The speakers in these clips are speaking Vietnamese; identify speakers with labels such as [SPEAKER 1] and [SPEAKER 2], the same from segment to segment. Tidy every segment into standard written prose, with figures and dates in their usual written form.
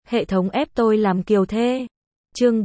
[SPEAKER 1] Hệ thống ép tôi làm kiều thê. Chương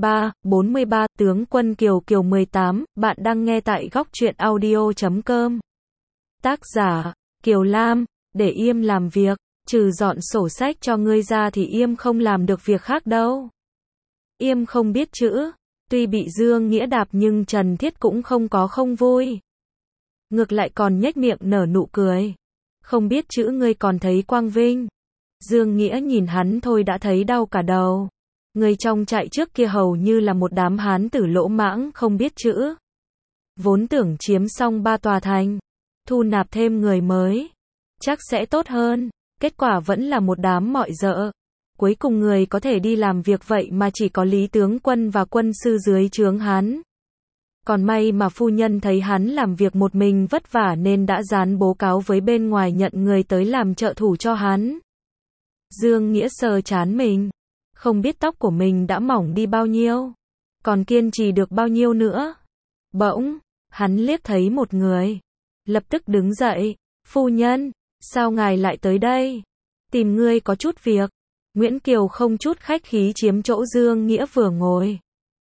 [SPEAKER 1] 43, tướng quân Kiều Kiều 18, bạn đang nghe tại góc truyện audio.com. Tác giả, Kiều Lam, để Yêm làm việc, trừ dọn sổ sách cho ngươi ra thì Yêm không làm được việc khác đâu. Yêm không biết chữ, tuy bị Dương Nghĩa đạp nhưng Trần Thiết cũng không vui. Ngược lại còn nhếch miệng nở nụ cười. Không biết chữ ngươi còn thấy quang vinh. Dương Nghĩa nhìn hắn thôi đã thấy đau cả đầu. Người trong trại trước kia hầu như là một đám hán tử lỗ mãng không biết chữ. Vốn tưởng chiếm xong 3 tòa thành, thu nạp thêm người mới, chắc sẽ tốt hơn. Kết quả vẫn là một đám mọi dợ. Cuối cùng người có thể đi làm việc vậy mà chỉ có Lý tướng quân và quân sư dưới trướng hắn. Còn may mà phu nhân thấy hắn làm việc một mình vất vả nên đã dán bố cáo với bên ngoài nhận người tới làm trợ thủ cho hắn. Dương Nghĩa sờ trán mình. Không biết tóc của mình đã mỏng đi bao nhiêu. Còn kiên trì được bao nhiêu nữa. Bỗng, hắn liếc thấy một người. Lập tức đứng dậy. Phu nhân, sao ngài lại tới đây? Tìm ngươi có chút việc. Nguyễn Kiều không chút khách khí chiếm chỗ Dương Nghĩa vừa ngồi.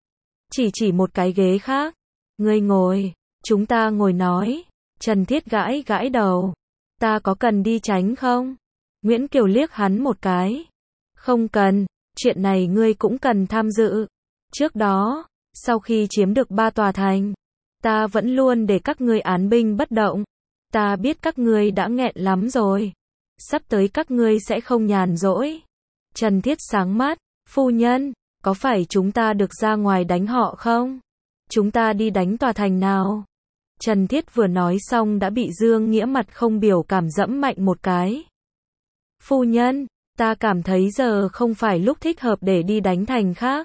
[SPEAKER 1] Chỉ một cái ghế khác. Ngươi ngồi, chúng ta ngồi nói. Trần Thiết gãi gãi đầu. Ta có cần đi tránh không? Nguyễn Kiều liếc hắn một cái. Không cần, chuyện này ngươi cũng cần tham dự. Trước đó, sau khi chiếm được 3 tòa thành, ta vẫn luôn để các ngươi án binh bất động. Ta biết các ngươi đã nghẹn lắm rồi. Sắp tới các ngươi sẽ không nhàn rỗi. Trần Thiết sáng mắt, phu nhân, có phải chúng ta được ra ngoài đánh họ không? Chúng ta đi đánh tòa thành nào? Trần Thiết vừa nói xong đã bị Dương Nghĩa mặt không biểu cảm dẫm mạnh một cái. Phu nhân, ta cảm thấy giờ không phải lúc thích hợp để đi đánh thành khác.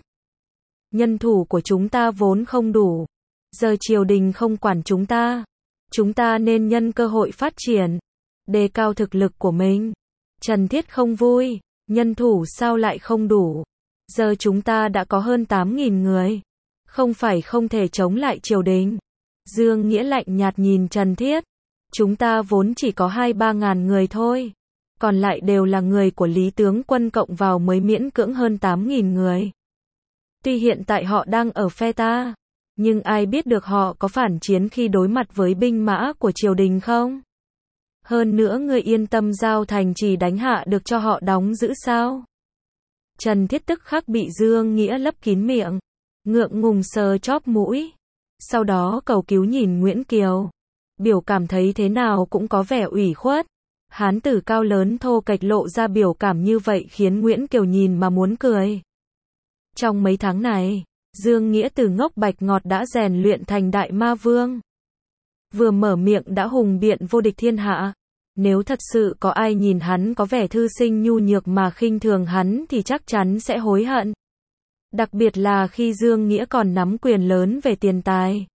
[SPEAKER 1] Nhân thủ của chúng ta vốn không đủ. Giờ triều đình không quản chúng ta. Chúng ta nên nhân cơ hội phát triển, đề cao thực lực của mình. Trần Thiết không vui, nhân thủ sao lại không đủ? Giờ chúng ta đã có hơn 8.000 người. Không phải không thể chống lại triều đình. Dương Nghĩa lạnh nhạt nhìn Trần Thiết. Chúng ta vốn chỉ có 2-3 ngàn người thôi. Còn lại đều là người của Lý tướng quân cộng vào mới miễn cưỡng hơn 8.000 người. Tuy hiện tại họ đang ở phe ta, nhưng ai biết được họ có phản chiến khi đối mặt với binh mã của triều đình không? Hơn nữa ngươi yên tâm giao thành chỉ đánh hạ được cho họ đóng giữ sao? Trần Thiết tức khắc bị Dương Nghĩa lấp kín miệng, ngượng ngùng sờ chóp mũi. Sau đó cầu cứu nhìn Nguyễn Kiều. Biểu cảm thấy thế nào cũng có vẻ ủy khuất. Hán tử cao lớn thô kệch lộ ra biểu cảm như vậy khiến Nguyễn Kiều nhìn mà muốn cười. Trong mấy tháng này, Dương Nghĩa từ ngốc bạch ngọt đã rèn luyện thành đại ma vương. Vừa mở miệng đã hùng biện vô địch thiên hạ. Nếu thật sự có ai nhìn hắn có vẻ thư sinh nhu nhược mà khinh thường hắn thì chắc chắn sẽ hối hận. Đặc biệt là khi Dương Nghĩa còn nắm quyền lớn về tiền tài.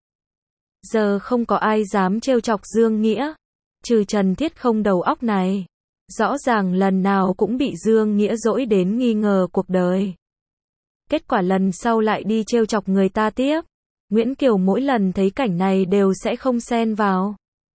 [SPEAKER 1] Giờ không có ai dám trêu chọc Dương Nghĩa. Trừ Trần Thiết không đầu óc này. Rõ ràng lần nào cũng bị Dương Nghĩa dỗi đến nghi ngờ cuộc đời. Kết quả lần sau lại đi trêu chọc người ta tiếp. Nguyễn Kiều mỗi lần thấy cảnh này đều sẽ không xen vào.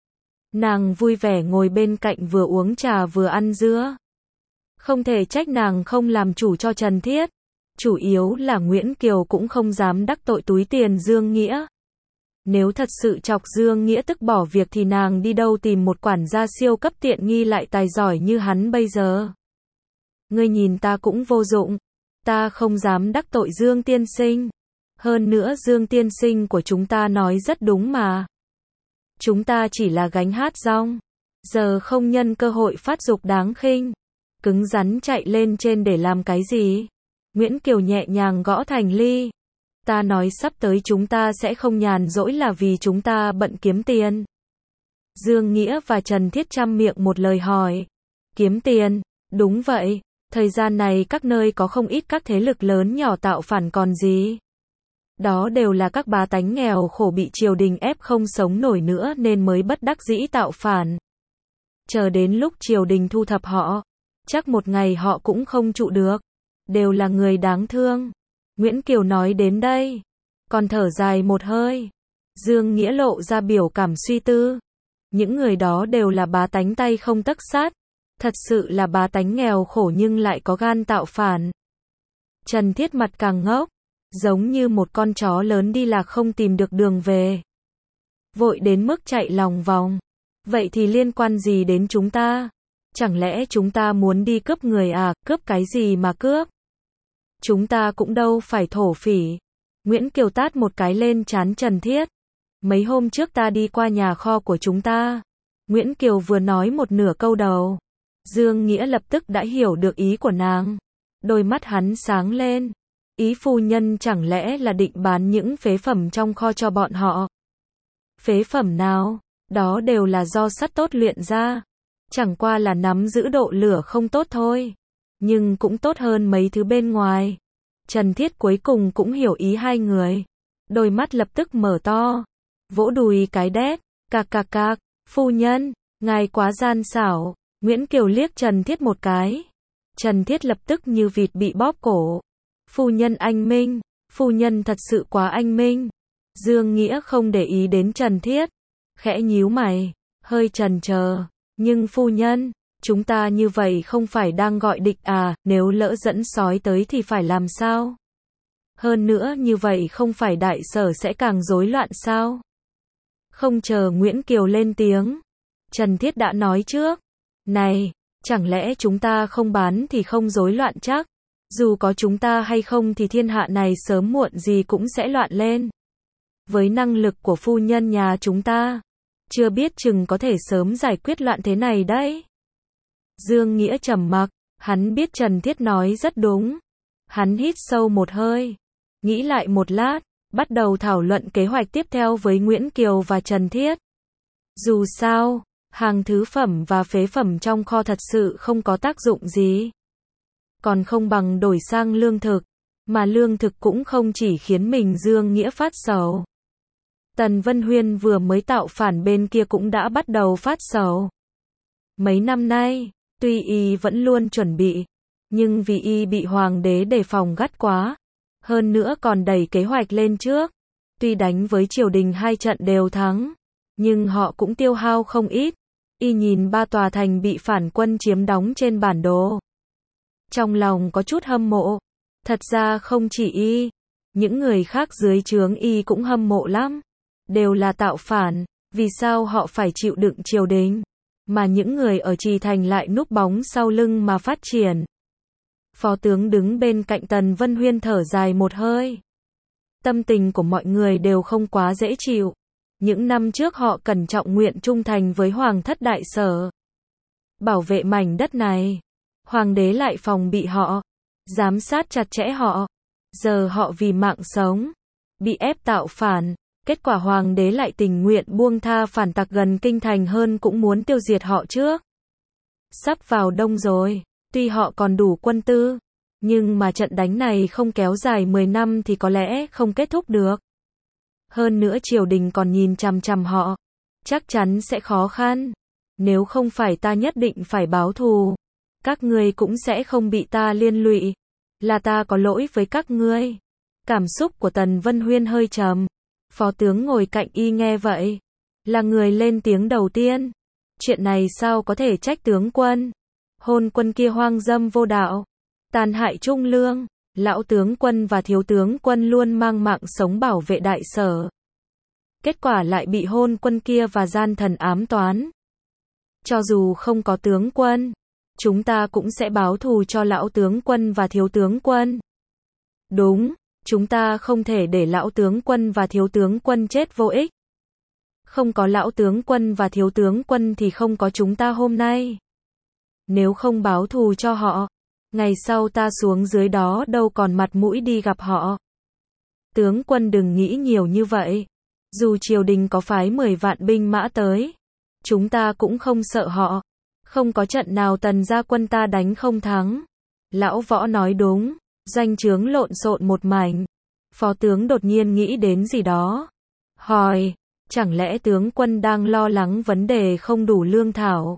[SPEAKER 1] Nàng vui vẻ ngồi bên cạnh vừa uống trà vừa ăn dưa. Không thể trách nàng không làm chủ cho Trần Thiết. Chủ yếu là Nguyễn Kiều cũng không dám đắc tội túi tiền Dương Nghĩa. Nếu thật sự chọc Dương Nghĩa tức bỏ việc thì nàng đi đâu tìm một quản gia siêu cấp tiện nghi lại tài giỏi như hắn bây giờ. Ngươi nhìn ta cũng vô dụng. Ta không dám đắc tội Dương tiên sinh. Hơn nữa Dương tiên sinh của chúng ta nói rất đúng mà. Chúng ta chỉ là gánh hát rong. Giờ không nhân cơ hội phát dục đáng khinh. Cứng rắn chạy lên trên để làm cái gì? Nguyễn Kiều nhẹ nhàng gõ thành ly. Ta nói sắp tới chúng ta sẽ không nhàn rỗi là vì chúng ta bận kiếm tiền. Dương Nghĩa và Trần Thiết chăm miệng một lời hỏi. Kiếm tiền, đúng vậy. Thời gian này các nơi có không ít các thế lực lớn nhỏ tạo phản còn gì. Đó đều là các bá tánh nghèo khổ bị triều đình ép không sống nổi nữa nên mới bất đắc dĩ tạo phản. Chờ đến lúc triều đình thu thập họ, chắc một ngày họ cũng không trụ được. Đều là người đáng thương. Nguyễn Kiều nói đến đây, còn thở dài một hơi. Dương Nghĩa lộ ra biểu cảm suy tư. Những người đó đều là bá tánh tay không tấc sắt. Thật sự là bá tánh nghèo khổ nhưng lại có gan tạo phản. Trần Thiết mặt càng ngốc, giống như một con chó lớn đi lạc không tìm được đường về. Vội đến mức chạy lòng vòng. Vậy thì liên quan gì đến chúng ta? Chẳng lẽ chúng ta muốn đi cướp người à? Cướp cái gì mà cướp? Chúng ta cũng đâu phải thổ phỉ. Nguyễn Kiều tát một cái lên trán Trần Thiết. Mấy hôm trước ta đi qua nhà kho của chúng ta. Nguyễn Kiều vừa nói một nửa câu đầu. Dương Nghĩa lập tức đã hiểu được ý của nàng. Đôi mắt hắn sáng lên. Ý phu nhân chẳng lẽ là định bán những phế phẩm trong kho cho bọn họ? Phế phẩm nào? Đó đều là do sắt tốt luyện ra. Chẳng qua là nắm giữ độ lửa không tốt thôi. Nhưng cũng tốt hơn mấy thứ bên ngoài. Trần Thiết cuối cùng cũng hiểu ý hai người. Đôi mắt lập tức mở to. Vỗ đùi cái đét. Cạc cạc cạc. Phu nhân, ngài quá gian xảo. Nguyễn Kiều liếc Trần Thiết một cái. Trần Thiết lập tức như vịt bị bóp cổ. Phu nhân anh minh. Phu nhân thật sự quá anh minh. Dương Nghĩa không để ý đến Trần Thiết. Khẽ nhíu mày. Hơi chần chờ. Nhưng phu nhân, chúng ta như vậy không phải đang gọi địch à, nếu lỡ dẫn sói tới thì phải làm sao? Hơn nữa như vậy không phải đại sở sẽ càng rối loạn sao? Không chờ Nguyễn Kiều lên tiếng. Trần Thiết đã nói trước. Này, chẳng lẽ chúng ta không bán thì không rối loạn chắc? Dù có chúng ta hay không thì thiên hạ này sớm muộn gì cũng sẽ loạn lên. Với năng lực của phu nhân nhà chúng ta, chưa biết chừng có thể sớm giải quyết loạn thế này đấy. Dương Nghĩa trầm mặc, hắn biết Trần Thiết nói rất đúng. Hắn hít sâu một hơi, nghĩ lại một lát, bắt đầu thảo luận kế hoạch tiếp theo với Nguyễn Kiều và Trần Thiết. Dù sao, hàng thứ phẩm và phế phẩm trong kho thật sự không có tác dụng gì. Còn không bằng đổi sang lương thực, mà lương thực cũng không chỉ khiến mình Dương Nghĩa phát sầu. Tần Vân Huyên vừa mới tạo phản bên kia cũng đã bắt đầu phát sầu. Mấy năm nay, tuy y vẫn luôn chuẩn bị, nhưng vì y bị hoàng đế đề phòng gắt quá, hơn nữa còn đẩy kế hoạch lên trước. Tuy đánh với triều đình 2 trận đều thắng, nhưng họ cũng tiêu hao không ít. Y nhìn 3 tòa thành bị phản quân chiếm đóng trên bản đồ. Trong lòng có chút hâm mộ. Thật ra không chỉ y, những người khác dưới trướng y cũng hâm mộ lắm. Đều là tạo phản, vì sao họ phải chịu đựng triều đình, mà những người ở Trì Thành lại núp bóng sau lưng mà phát triển. Phó tướng đứng bên cạnh Tần Vân Huyên thở dài một hơi. Tâm tình của mọi người đều không quá dễ chịu. Những năm trước họ cẩn trọng nguyện trung thành với Hoàng thất Đại Sở, bảo vệ mảnh đất này. Hoàng đế lại phòng bị họ, giám sát chặt chẽ họ. Giờ họ vì mạng sống, bị ép tạo phản. Kết quả hoàng đế lại tình nguyện buông tha phản tặc gần kinh thành hơn cũng muốn tiêu diệt họ trước. Sắp vào đông rồi, tuy họ còn đủ quân tư, nhưng mà trận đánh này không kéo dài 10 năm thì có lẽ không kết thúc được. Hơn nữa triều đình còn nhìn chằm chằm họ, chắc chắn sẽ khó khăn. Nếu không phải ta nhất định phải báo thù, các ngươi cũng sẽ không bị ta liên lụy. Là ta có lỗi với các ngươi. Cảm xúc của Tần Vân Huyên hơi trầm. Phó tướng ngồi cạnh y nghe vậy, là người lên tiếng đầu tiên. Chuyện này sao có thể trách tướng quân? Hôn quân kia hoang dâm vô đạo, tàn hại trung lương. Lão tướng quân và thiếu tướng quân luôn mang mạng sống bảo vệ đại sở. Kết quả lại bị hôn quân kia và gian thần ám toán. Cho dù không có tướng quân, chúng ta cũng sẽ báo thù cho lão tướng quân và thiếu tướng quân. Đúng, chúng ta không thể để lão tướng quân và thiếu tướng quân chết vô ích. Không có lão tướng quân và thiếu tướng quân thì không có chúng ta hôm nay. Nếu không báo thù cho họ, ngày sau ta xuống dưới đó đâu còn mặt mũi đi gặp họ. Tướng quân đừng nghĩ nhiều như vậy. Dù triều đình có phái 10 vạn binh mã tới, chúng ta cũng không sợ họ. Không có trận nào Tần gia quân ta đánh không thắng. Lão Võ nói đúng, doanh trướng lộn xộn một mảnh. Phó tướng đột nhiên nghĩ đến gì đó. Hỏi, chẳng lẽ tướng quân đang lo lắng vấn đề không đủ lương thảo?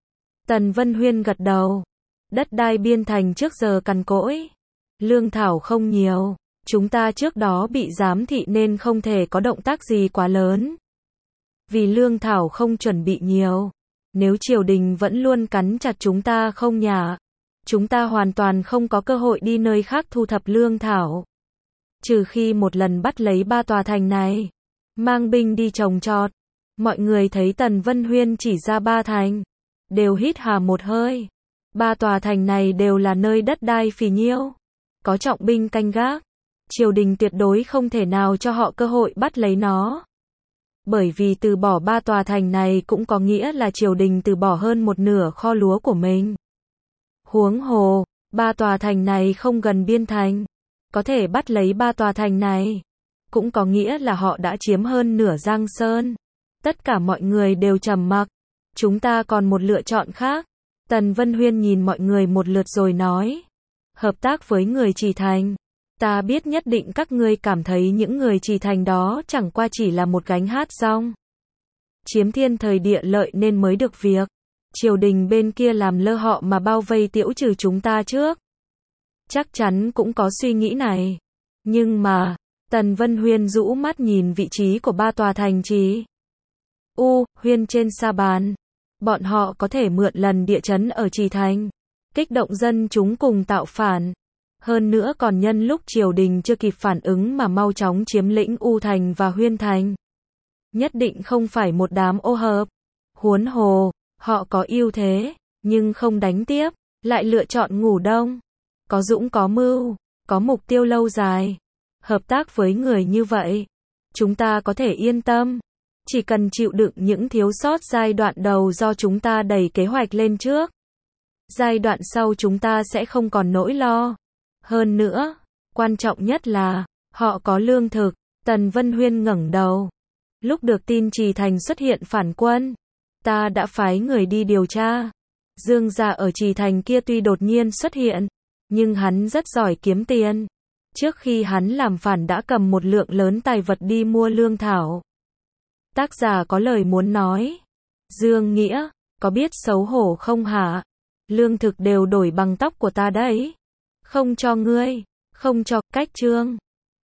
[SPEAKER 1] Tần Vân Huyên gật đầu. Đất đai biên thành trước giờ cằn cỗi. Lương thảo không nhiều. Chúng ta trước đó bị giám thị nên không thể có động tác gì quá lớn. Vì lương thảo không chuẩn bị nhiều, Nếu triều đình vẫn luôn cắn chặt chúng ta không nhả, chúng ta hoàn toàn không có cơ hội đi nơi khác thu thập lương thảo. Trừ khi một lần bắt lấy 3 tòa thành này, mang binh đi trồng trọt. Mọi người thấy Tần Vân Huyên chỉ ra 3 thành, đều hít hà một hơi. 3 tòa thành này đều là nơi đất đai phì nhiêu, có trọng binh canh gác. Triều đình tuyệt đối không thể nào cho họ cơ hội bắt lấy nó. Bởi vì từ bỏ 3 tòa thành này cũng có nghĩa là triều đình từ bỏ hơn một nửa kho lúa của mình. Huống hồ, 3 tòa thành này không gần biên thành, có thể bắt lấy 3 tòa thành này, cũng có nghĩa là họ đã chiếm hơn nửa Giang Sơn. Tất cả mọi người đều trầm mặc. Chúng ta còn một lựa chọn khác. Tần Vân Huyên nhìn mọi người một lượt rồi nói. Hợp tác với người Trì Thành. Ta biết nhất định các ngươi cảm thấy những người Trì Thành đó chẳng qua chỉ là một gánh hát rong. Chiếm thiên thời địa lợi nên mới được việc. Triều đình bên kia làm lơ họ mà bao vây tiễu trừ chúng ta trước. Chắc chắn cũng có suy nghĩ này. Nhưng mà, Tần Vân Huyên rũ mắt nhìn vị trí của 3 tòa thành Trì Huyên trên sa bàn. Bọn họ có thể mượn lần địa chấn ở Trì Thành, kích động dân chúng cùng tạo phản. Hơn nữa còn nhân lúc triều đình chưa kịp phản ứng mà mau chóng chiếm lĩnh U Thành và Huyên Thành. Nhất định không phải một đám ô hợp. Huống hồ, họ có ưu thế, nhưng không đánh tiếp, lại lựa chọn ngủ đông. Có dũng có mưu, có mục tiêu lâu dài. Hợp tác với người như vậy, chúng ta có thể yên tâm. Chỉ cần chịu đựng những thiếu sót giai đoạn đầu do chúng ta đẩy kế hoạch lên trước. Giai đoạn sau chúng ta sẽ không còn nỗi lo. Hơn nữa, quan trọng nhất là, họ có lương thực. Tần Vân Huyên ngẩng đầu. Lúc được tin Trì Thành xuất hiện phản quân, ta đã phái người đi điều tra. Dương gia ở Trì Thành kia tuy đột nhiên xuất hiện, nhưng hắn rất giỏi kiếm tiền. Trước khi hắn làm phản đã cầm một lượng lớn tài vật đi mua lương thảo. Tác giả có lời muốn nói. Dương Nghĩa, có biết xấu hổ không hả? Lương thực đều đổi bằng tóc của ta đấy. Không cho ngươi, không cho, cách chương.